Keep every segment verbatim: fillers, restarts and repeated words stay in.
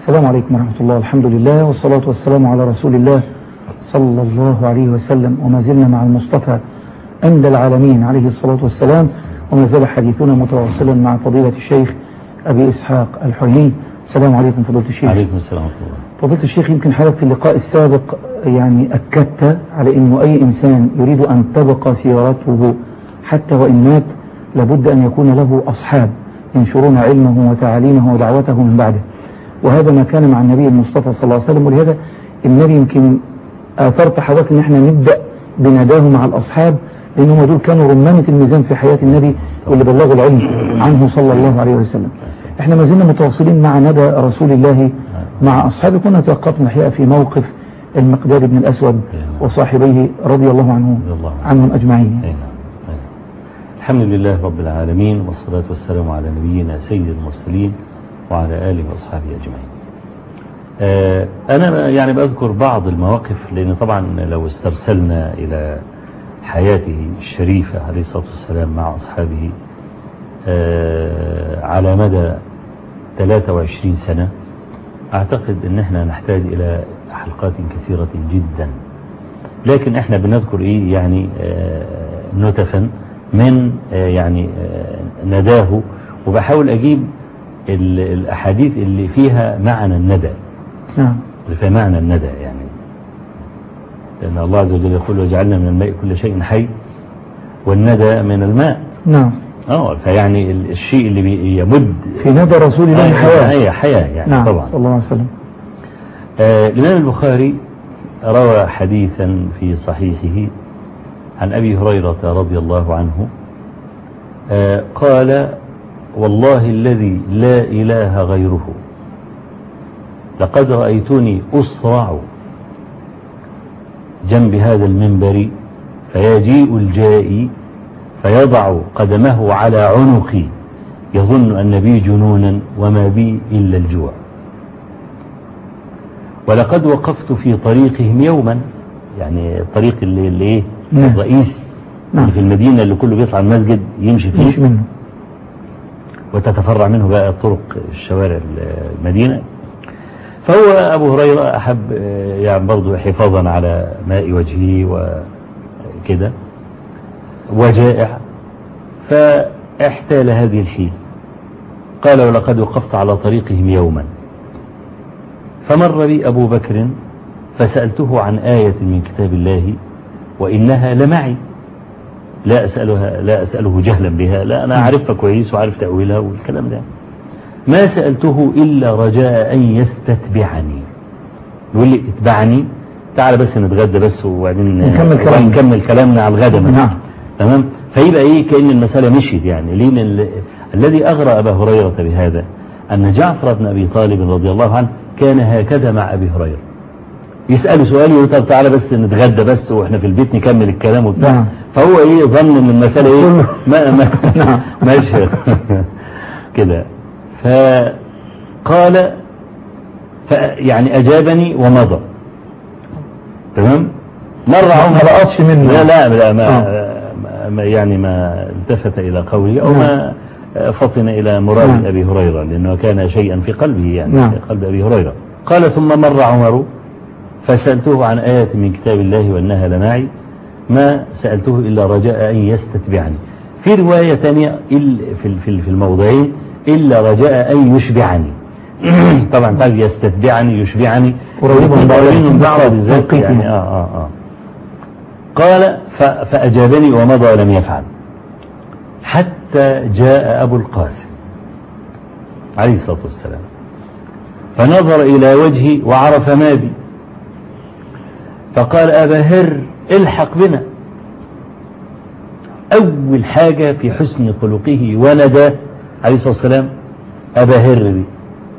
السلام عليكم ورحمة الله. الحمد لله والصلاة والسلام على رسول الله صلى الله عليه وسلم، وما زلنا مع المصطفى أندى العالمين عليه الصلاة والسلام، وما زال حديثنا متواصلا مع فضيلة الشيخ أبي إسحاق الحويني. السلام عليكم فضيلة الشيخ. عليكم السلام ورحمة الله. فضيلة الشيخ، يمكن حضرتك في اللقاء السابق يعني أكدت على أنه أي إنسان يريد أن تبقى سيرته حتى وإن مات لابد أن يكون له أصحاب ينشرون علمه وتعاليمه ودعوته من بعده، وهذا ما كان مع النبي المصطفى صلى الله عليه وسلم. ولهذا النبي يمكن آثرت حضرتك أن احنا نبدأ بنداه مع الأصحاب، لأنهم دول كانوا رمانة الميزان في حياة النبي واللي بلغوا العلم عنه صلى الله عليه وسلم. احنا ما زلنا متواصلين مع ندى رسول الله مع أصحابه. كنا توقفنا الحقيقة في موقف المقداد بن الأسود وصاحبيه رضي الله عنهم عنهم أجمعين. الحمد لله رب العالمين، والصلاة والسلام على نبينا سيد المرسلين وعلى آله وأصحابه أجمعين. آه أنا يعني بأذكر بعض المواقف، لأن طبعا لو استرسلنا إلى حياته الشريفة عليه الصلاة والسلام مع أصحابه آه على مدى ثلاثة وعشرين سنة، أعتقد أن احنا نحتاج إلى حلقات كثيرة جدا، لكن احنا بنذكر إيه يعني آه نتفا من آه يعني آه نداه، وبحاول أجيب الأحاديث اللي فيها معنى الندى. نعم. اللي فيها معنى الندى، يعني لأن الله عز وجل يقول وجعلنا من الماء كل شيء حي والندى من الماء. نعم. اه فيعني الشيء اللي بيمد في ندى رسول الله حياة. هي حياة يعني. نعم. طبعا صلى الله عليه وسلم. آه الإمام البخاري روى حديثا في صحيحه عن أبي هريرة رضي الله عنه آه قال والله الذي لا إله غيره لقد رأيتني أصرع جنب هذا المنبر فيجيء الجائي فيضع قدمه على عنقي يظن أن بي جنونا وما بي إلا الجوع، ولقد وقفت في طريقهم يوما، يعني الطريق اللي, اللي إيه الرئيس اللي في المدينة اللي كله بيطلع المسجد يمشي فيه يمشي منه وتتفرع منه بقى طرق الشوارع المدينة. فهو أبو هريرة أحب يعني برضو حفاظا على ماء وجهه وكده وجائع، فاحتال هذه الحيل. قال ولقد وقفت على طريقهم يوما فمر بي أبو بكر فسألته عن آية من كتاب الله وإنها لمعي، لا أسألها لا أسأله جهلا بها، لا أنا أعرفها كويس وعارف تأويلها والكلام ده، ما سألته إلا رجاء أن يستتبعني، يقول لي اتبعني تعال بس نتغدى بس وبعدين نكمل كلامنا نكمل كلامنا على الغدا مثلا. نعم. تمام. فيبقى إيه كأن المسألة مشيت يعني. لأن الذي أغرى أبا هريرة بهذا أن جعفر بن أبي طالب رضي الله عنه كان هكذا مع أبي هريرة، يسأله سؤال يقول طب تعالى بس نتغدى بس واحنا في البيت نكمل الكلام وبتاع. نعم. فهو ايه ظن ان المسألة ايه ما ما ماشي كده. فقال يعني اجابني ومضى. تمام. مرة عمر ما لقطش منه. لا لا, لا ما, ما يعني ما التفت الى قولي او ما فطن الى مراد نعم. ابي هريرة، لانه كان شيئا في قلبه يعني نعم. في قلب ابي هريرة. قال ثم مر عمر فسألته عن آية من كتاب الله وأنها لمعي ما سألته إلا رجاء أن يستتبعني. في رواية تانية في الموضعين إلا رجاء أن يشبعني. طبعا تعالى يستتبعني يشبعني قريبين من بعض بالذات يعني. آه آه آه. قال فأجابني ومضى ولم يفعل حتى جاء أبو القاسم عليه الصلاة والسلام فنظر إلى وجهي وعرف ما بي فقال أبا هر الحق بنا. أول حاجة في حسن خلقه وندى عليه الصلاة والسلام أبا هر دي.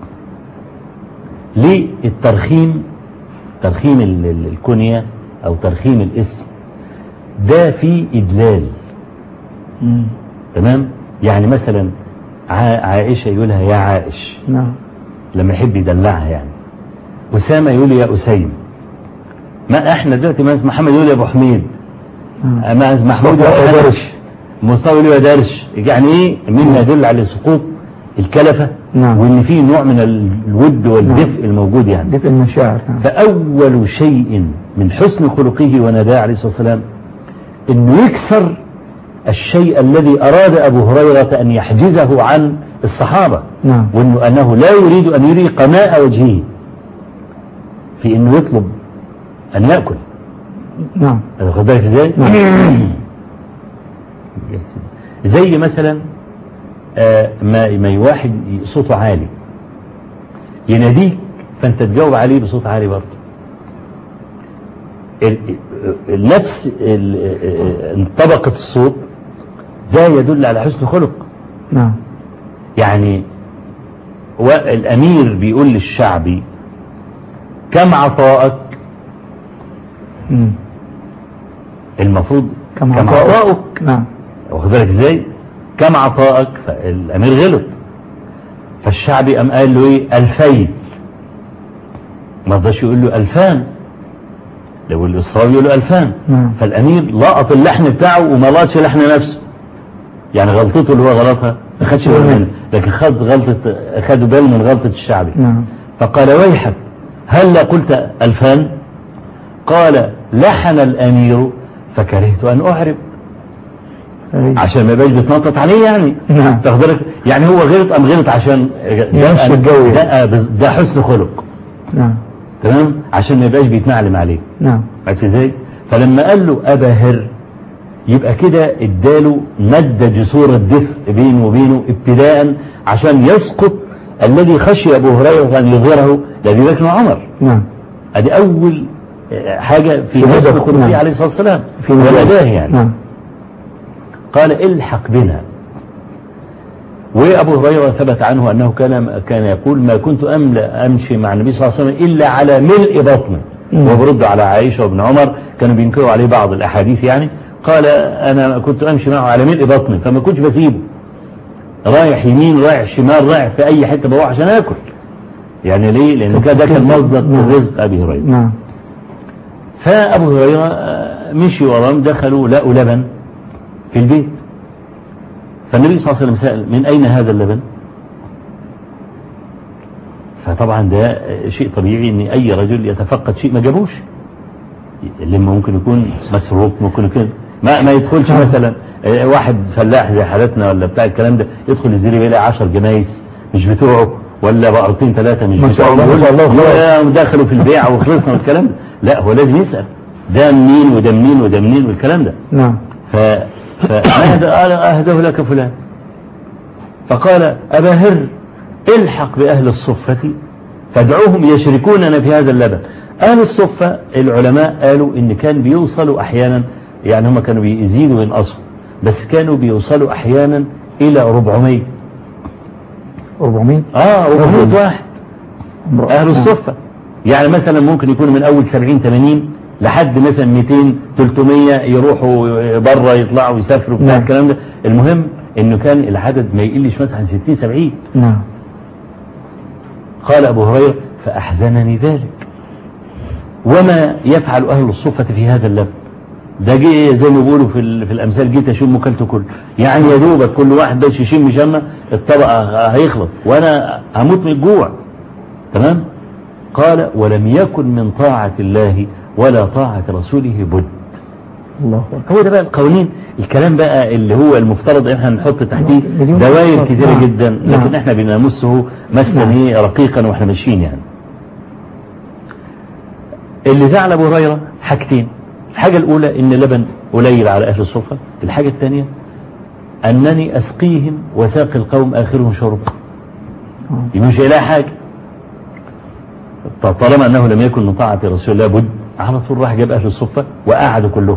ليه الترخيم ترخيم الكنية أو ترخيم الاسم ده فيه إدلال. مم. تمام. يعني مثلا عائشة يقولها يا عائش نعم لما يحب يدلعها يعني. أسامة يقول يا أسيم. ما احنا دلوقتي محمد يقول يا ابو حميد، ما محمود يقول يا درش، مصطفى يقول يا درش. يعني ايه؟ مما يدل على سقوط الكلفة نعم. وان في نوع من الود والدفء نعم. الموجود يعني دفء المشاعر نعم. فأول شيء من حسن خلقه ونداه عليه الصلاة والسلام انه يكسر الشيء الذي أراد أبو هريرة أن يحجزه عن الصحابة نعم. وأنه أنه لا يريد أن يري قناء وجهه في أنه يطلب أن يأكل. نعم. خد بالك إزاي؟ نعم. زي مثلا آه ما ما واحد صوته عالي يناديك فأنت تجاوب عليه بصوت عالي برضه. نفس طبقة الصوت ده يدل على حسن خلق. نعم. يعني الأمير بيقول للشعبي كم عطاءك؟ مم. المفروض كم عطاءك. نعم. واخد بالك ازاي؟ كم عطاءك؟ فالأمير غلط فالشعبي قام قال له ايه؟ ألفين. ما رضاش يقول له ألفان، لو الصحابي يقول له ألفان. نعم. فالأمير لقط اللحن بتاعه وما لقطش لحن نفسه، يعني غلطته اللي هو غلطها ما خدش باله منها لكن خد غلطة خدوا باله من غلطة الشعبي. نعم. فقال ويحك هل قلت ألفان؟ قال لحن الأمير فكرهت أن أعرب عشان ما يبقاش بتنطط عليه يعني. نعم. تاخد يعني هو غلط أم غلط عشان ده, ده, ده حسن خلق. نعم. تمام عشان ما يبقاش بيتنعلم عليه. نعم. عرفت ازاي؟ فلما قال له أبا هر يبقى كده اداله مد جسور الدفء بينه وبينه ابتداء عشان يسقط الذي خشي أبو هريرة أن يظهره لأبي بكر وعمر. نعم. ادي أول حاجة في حسن خلقه عليه الصلاة والسلام وناداه يعني. نعم. قال الحق بنا. وأبو هريرة ثبت عنه أنه كان كان يقول ما كنت أملا أمشي مع النبي صلى الله عليه وسلم إلا على ملء بطنه. وبرد على عائشة وابن عمر كانوا بينكروا عليه بعض الأحاديث يعني. قال أنا كنت أمشي معه على ملء بطنه فما كنتش بسيبه رايح يمين رايح شمال رايح في أي حتة بروح عشان أكل يعني. ليه؟ لأن ده كان مصدر رزق أبي هريرة. نعم. فأبو هريرة مشي وراهم دخلوا لقوا لبن في البيت فالنبي صلى الله عليه وسلم سأل من أين هذا اللبن؟ فطبعا ده شيء طبيعي ان اي رجل يتفقد شيء ما جابوش اللي ممكن يكون مسروق ممكن يكون ما, ما يدخلش مثلا واحد فلاح زي حالتنا ولا بتاع الكلام ده يدخل الزريبه يلاقي عشر جنايس مش بتوعه ولا بقرتين ثلاثه مش بتوعه ما شاء الله دخلوا في البيع وخلصنا والكلام ده. لا هو لازم يسأل ده منين وده منين وده منين والكلام ده. نعم. ف فما أهده لك فلان فقال أبا هر الحق بأهل الصفة فادعوهم يشركوننا في هذا اللبن. أهل الصفة العلماء قالوا إن كان بيوصلوا أحيانا يعني هم كانوا بيزيدوا وينقصوا بس كانوا بيوصلوا أحيانا إلى أربعمائة. أربعمائة؟ آه أربعمائة واحد أهل الصفة يعني مثلا ممكن يكون من أول سبعين ثمانين لحد مثلا مئتين ثلاثمائة يروحوا برا يطلعوا يسافروا بتاع الكلام ده. المهم إنه كان العدد ما يقلش مثلا عن ستين سبعين. نعم. قال أبو هريرة فأحزنني ذلك وما يفعل أهل الصفة في هذا اللبن ده جه زي ما بيقولوا في, في الأمثال جيت أشم كلت كل يعني يا دوبك كل واحد بس يشم شمة الطبقة هيخلط وأنا هموت من الجوع. تمام. قال ولم يكن من طاعة الله ولا طاعة رسوله بد. الله هو ده بقى القوانين الكلام بقى اللي هو المفترض احنا نحط تحتيه دوائر كتيرة جدا لكن احنا بنمسه مسا ايه رقيقا واحنا ماشيين يعني. اللي زعل ابو هريرة حاجتين. الحاجة الاولى ان اللبن قليل على اهل الصفة. الحاجة الثانية انني اسقيهم وساقي القوم اخرهم شربا مش الى حاجة. طالما انه لم يكن من طاعة رسول الله بد على طول راح جاب اهل الصفة وقعدوا كلهم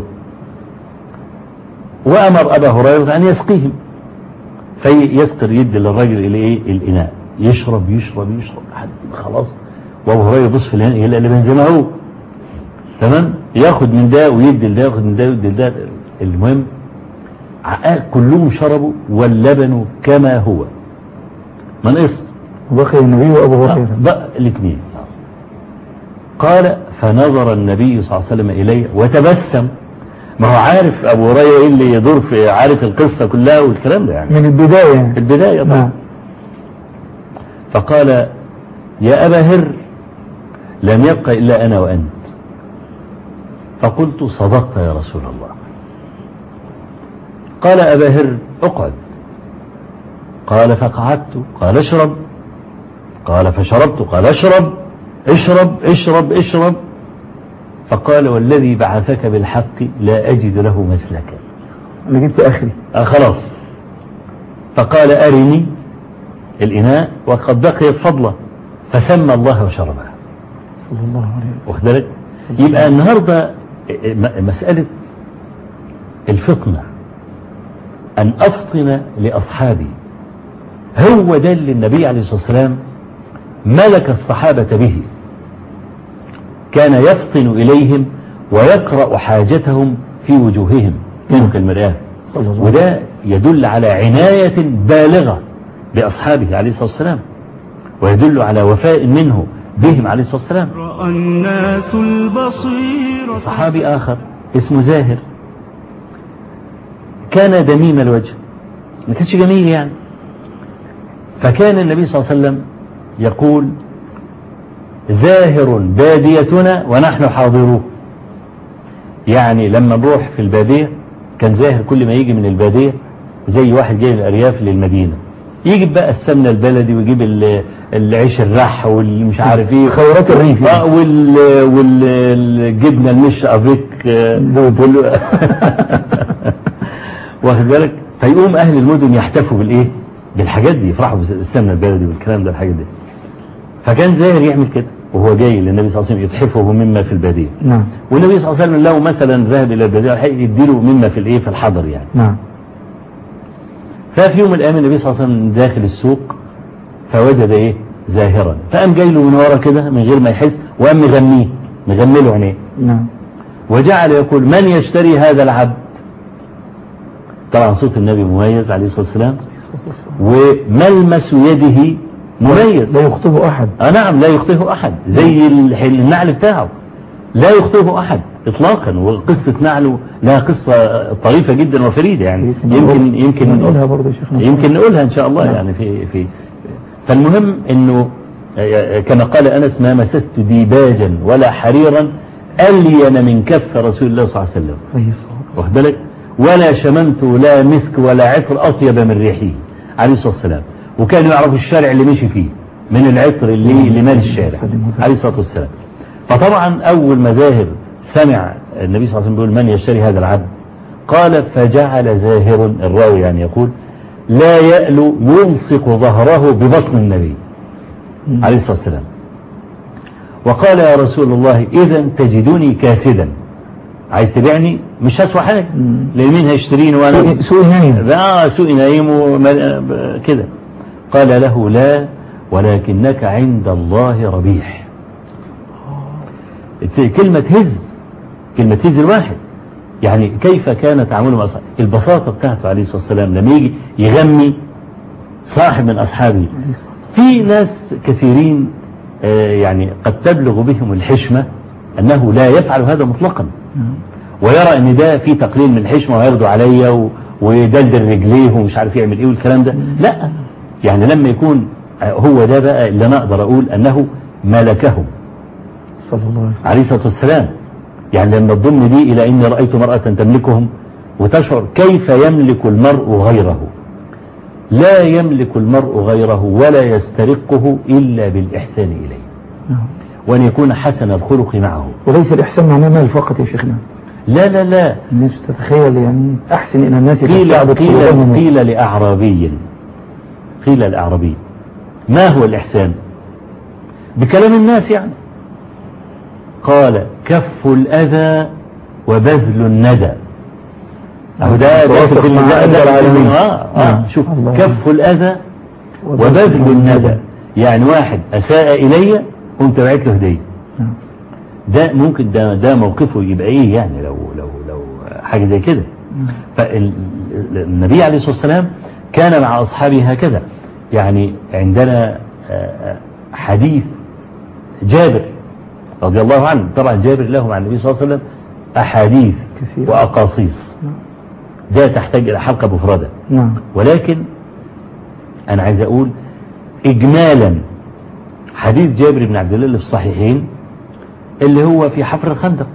وأمر أبا هريرة أن يسقيهم فيسقر يد للرجل إلى إيه الإناء يشرب يشرب يشرب لحد خلاص وأبو هريرة يبص في الإناء اللي بين زي ما هو. تمام. ياخد من ده ويدي لده ياخد من ده ويدي لده. المهم كلهم شربوا واللبن كما هو ما نقص. بقي النبي وأبو هريرة بقى الاثنين. قال فنظر النبي صلى الله عليه وسلم إليه وتبسم. ما هو عارف أبو هريرة إيه اللي يدور في عارف القصة كلها والكلام ده يعني من البداية في البداية طبعا. فقال يا أبا هر لم يبق إلا أنا وأنت. فقلت صدقت يا رسول الله. قال أبا هر اقعد. قال فقعدت. قال اشرب. قال فشربت. قال اشرب اشرب اشرب اشرب. فقال والذي بعثك بالحق لا أجد له مسلكا. أنا جبت آخري. آه خلاص. فقال أرني الإناء وقد بقيت فضله، فسمى الله وشربها صلى الله عليه وسلم. واخد بالك؟ يبقى النهارده مسألة الفطنة، أن أفطن لأصحابي، هو ده اللي النبي عليه الصلاة والسلام ملك الصحابة به. كان يفطن إليهم ويقرأ حاجتهم في وجوههم كانوا كالمرآة، وده يدل على عناية بالغة بأصحابه عليه الصلاة والسلام، ويدل على وفاء منه بهم عليه الصلاة والسلام. رأى الناس البصير. صحابي آخر اسمه زاهر، كان دميم الوجه، ما كانش جميل يعني. فكان النبي صلى الله عليه وسلم يقول زاهر باديتنا ونحن حاضروه. يعني لما نروح في البادية كان زاهر كل ما يجي من البادية زي واحد جاي من الأرياف للمدينة، يجيب بقى السمنة البلدي ويجيب العيش الرح والمش عارف ايه خيرات الريف اه وال والجبنة المش افيك واخد بالك. فيقوم اهل المدن يحتفوا بالايه بالحاجات دي، يفرحوا بالسمنة البلدي والكلام ده الحاجات دي. فكان زاهر يعمل كده وهو جاي للنبي صلى الله عليه وسلم يتحفه مما في البادية. نعم. والنبي صلى الله عليه وسلم لو مثلا ذهب الى البادية يديله مما في الايه في الحضر يعني. نعم. ففي يوم من الايام النبي صلى الله عليه وسلم داخل السوق فوجد ايه زاهرا، فقام جاي له من ورا كده من غير ما يحس وقام مغنيه مغني له عينيه. نعم. وجعل يقول من يشتري هذا العبد. طبعا صوت النبي مميز عليه الصلاه والسلام وملمس يده مميز، لا يخطئه احد. اه نعم لا يخطئه احد، زي النعل بتاعه لا يخطئه احد اطلاقا. وقصه نعله لها قصه طريفه جدا وفريده يعني، يمكن يمكن نقولها برضه يا شيخنا، يمكن نقولها ان شاء الله يعني في في فالمهم انه كما قال انس ما مسست ديباجا ولا حريرا الين من كف رسول الله صلى الله عليه وسلم واخد بالك، ولا شممت لا مسك ولا عطر اطيب من ريحه عليه الصلاه والسلام. وكانوا يعرفوا الشارع اللي مشي فيه من العطر اللي اللي مال الشارع عليه الصلاه والسلام. فطبعا اول ما زاهر سمع النبي صلى الله عليه وسلم بيقول من يشتري هذا العبد، قال فجعل زاهر الراوي يعني يقول لا يألو يلصق ظهره ببطن النبي عليه الصلاة والسلام. وقال يا رسول الله إذا تجدني كاسدا، عايز تبيعني مش هسوى حاجة لان مين هيشتريني وانا سوء نايم اه سوء نايم كده. قال له لا ولكنك عند الله ربيح. كلمة هز كلمة هز الواحد يعني كيف كان تعامله مع أصحابه، البساطة بتاعته عليه الصلاة والسلام لما يجي يغمي صاحب من أصحابه. في ناس كثيرين آه يعني قد تبلغ بهم الحشمة أنه لا يفعل هذا مطلقا ويرى أن ده في تقليل من الحشمة ويرضوا عليا ويدلدل رجليه ومش عارف يعمل إيه والكلام ده. لا يعني لما يكون هو ده بقى اللي أنا أقدر أقول أنه ملكهم صلى الله عليه وسلم عليه الصلاة والسلام. يعني لما تضم دي إلى إني رأيت مرأة تملكهم وتشعر كيف يملك المرء غيره. لا يملك المرء غيره ولا يسترقه إلا بالإحسان إليه وأن يكون حسن الخلق معه. وليس الإحسان معناه مال فقط يا شيخنا. لا لا لا الناس بتتخيل يعني أحسن إلى الناس. قيل, قيل, قيل لأعرابي قيل لأعرابي ما هو الإحسان بكلام الناس يعني. قال كف الأذى وبذل الندى. أهو ده توافق مع أنزل العالمين. آه آه شوف كف الأذى وبذل الندى يعني واحد أساء إلي قمت بعت له هدية. ده ممكن ده ده موقفه يبقى إيه يعني لو لو لو حاجة زي كده. فالنبي عليه الصلاة والسلام كان مع أصحابه هكذا. يعني عندنا حديث جابر رضي الله عنه. طبعا جابر له مع النبي صلى الله عليه وسلم أحاديث كثير وأقاصيص ده تحتاج إلى حلقة مفردة. نعم. ولكن أنا عايز أقول إجمالا حديث جابر بن عبد الله اللي في الصحيحين اللي هو في حفر الخندق.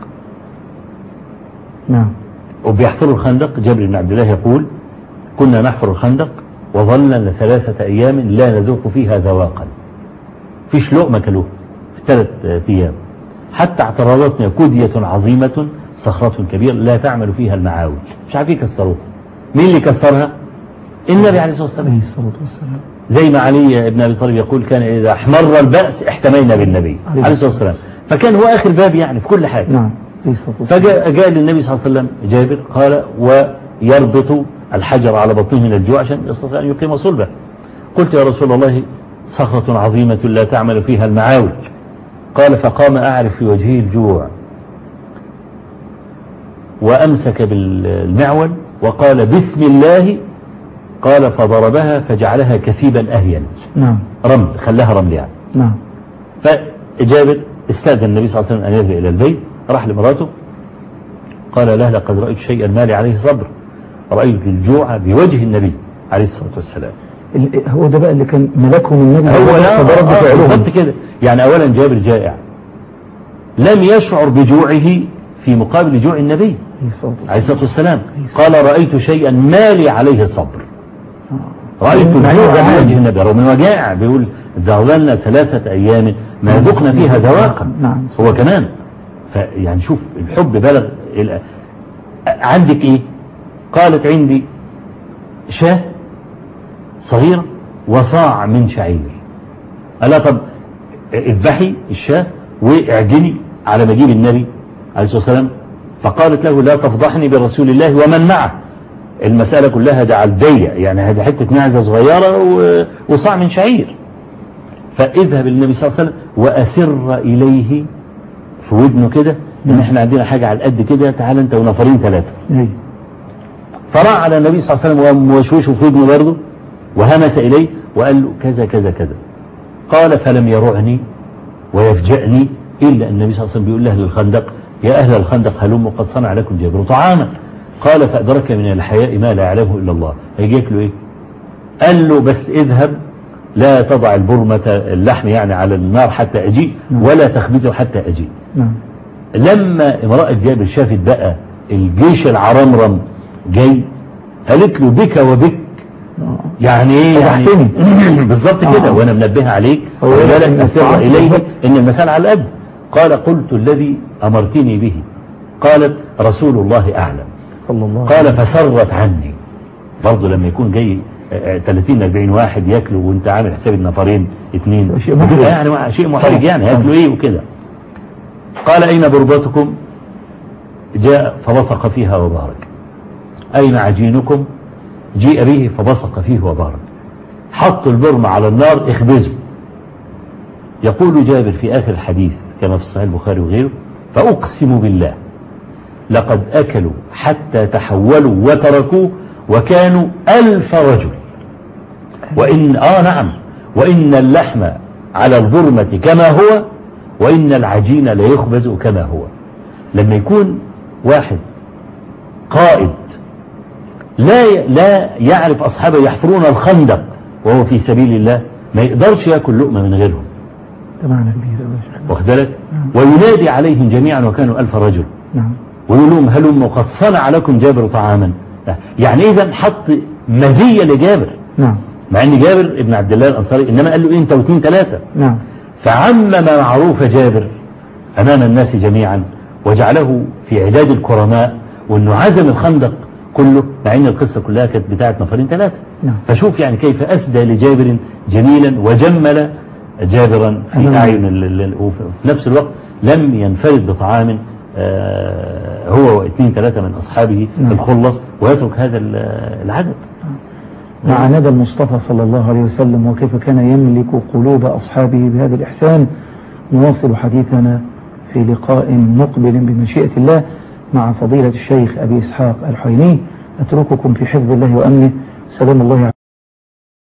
نعم. وبيحفروا الخندق، جابر بن عبد الله يقول كنا نحفر الخندق وظلنا ثلاثة أيام لا نذوق فيها ذواقا، فيش لقمة كلوه في ثلاثة أيام، حتى اعترضتنا كدية عظيمة صخرة كبيرة لا تعمل فيها المعاول، مش عارفين يكسروها. مين اللي كسرها؟ النبي عليه الصلاة والسلام. زي ما علي بن أبي طالب يقول كان إذا احمر البأس احتمينا بالنبي عليه الصلاة والسلام، فكان هو آخر باب يعني في كل حاجة. نعم. فجاء جاء للنبي صلى الله عليه وسلم جابر قال ويربط الحجر على بطنه من الجوع عشان يستطيع أن يقيم صلبه. قلت يا رسول الله صخرة عظيمة لا تعمل فيها المعاول. قال فقام أعرف في وجهه الجوع وأمسك بالمعول وقال بسم الله، قال فضربها فجعلها كثيبا أهين. نعم. رمل، خلاها رمل يعني. نعم. فجابر استأذن النبي صلى الله عليه وسلم أن يذهب إلى البيت، راح لمراته قال له لقد رأيت شيئا ما لي عليه صبر، رأيت الجوع بوجه النبي عليه الصلاة والسلام. هو ده بقى اللي كان ملكهم النبي، هو لا بالضبط كده يعني. أولا جابر جائع لم يشعر بجوعه في مقابل جوع النبي عليه الصلاة والسلام. قال رأيت شيئا ما لي عليه صبر، رأيت الجوع بوجه النبي رغم انه جائع. بيقول ظللنا ثلاثة أيام ما ذقنا فيها ذواقا. نعم. هو كمان فيعني شوف الحب بلغ. عندك ايه؟ قالت عندي شاة صغيرة وصاع من شعير. قال طب اذبحي الشاة واعجني على مجيب النبي عليه الصلاة والسلام. فقالت له لا تفضحني برسول الله ومن معه، المسألة كلها ده على الضيق يعني، هذه حتة معزة صغيرة وصاع من شعير. فاذهب للنبي صلى الله عليه وسلم وأسر إليه في ودنه كده ان احنا عندنا حاجة على القد كده، تعال انت ونفرين ثلاثة. فراح على النبي صلى الله عليه وسلم وموشوشه في ودنه برضه وهمس إليه وقال له كذا كذا كذا. قال فلم يرعني ويفجأني إلا أن النبي صلى الله عليه وسلم بيقول له للخندق يا أهل الخندق هلموا قد صنع لكم جابر طعاما. قال فأدرك من الحياء ما لا يعلمه إلا الله. هيجيك له إيه؟ قال له بس اذهب لا تضع البرمة اللحم يعني على النار حتى أجيء ولا تخبزه حتى أجيء. لما امرأة جابر شافت بقى الجيش العرمرم جاي قالت له بك وبك يعني ايه يعني بالظبط كده. آه. وانا منبه عليك وبالك اسر اليه ان المسألة على القد. قال قلت الذي امرتني به. قالت رسول الله اعلم صلى الله قال فسرت عني. برضه لما يكون جاي ثلاثين أربعين واحد ياكلوا وانت عامل حساب النفرين اثنين يعني شيء محرج يعني ياكلوا ايه وكده. قال اين بربتكم؟ جاء فبصق فيها وبارك. اين عجينكم؟ جيء به فبصق فيه وبارك. حطوا البرم على النار اخبزوا. يقول جابر في آخر الحديث كما في صحيح البخاري وغيره فأقسم بالله لقد أكلوا حتى تحولوا وتركوه وكانوا ألف رجل. وإن آه نعم وإن اللحم على البرمة كما هو وإن العجين لا يخبز كما هو. لما يكون واحد قائد لا لا يعرف أصحابه يحفرون الخندق وهو في سبيل الله ما يقدرش يأكل لقمة من غيرهم. معنى كبير واخد بالك. وينادي عليهم جميعا وكانوا ألف رجل. نعم. ويقول لهم هلم وقد صنع لكم جابر طعاما. يعني إذا حط مزية لجابر. نعم. مع ان جابر ابن عبد الله الأنصاري إنما قال له إيه انت واثنين ثلاثة. نعم. فعمم معروف جابر أمام الناس جميعا وجعله في عداد الكرماء وأنه عزم الخندق كله مع ان القصة كلها كانت بتاعت نفرين ثلاثة. نعم. فشوف يعني كيف أسدى لجابر جميلا وجمل جابرا في أعين وفي نفس الوقت لم ينفرد بطعام هو واثنين ثلاثة من أصحابه. نعم. الخلص ويترك هذا العدد. مع ندى المصطفى صلى الله عليه وسلم وكيف كان يملك قلوب أصحابه بهذا الإحسان. نواصل حديثنا في لقاء مقبل بمشيئة الله مع فضيلة الشيخ أبي إسحاق الحويني. أترككم في حفظ الله وأمنه. سلام الله عليكم.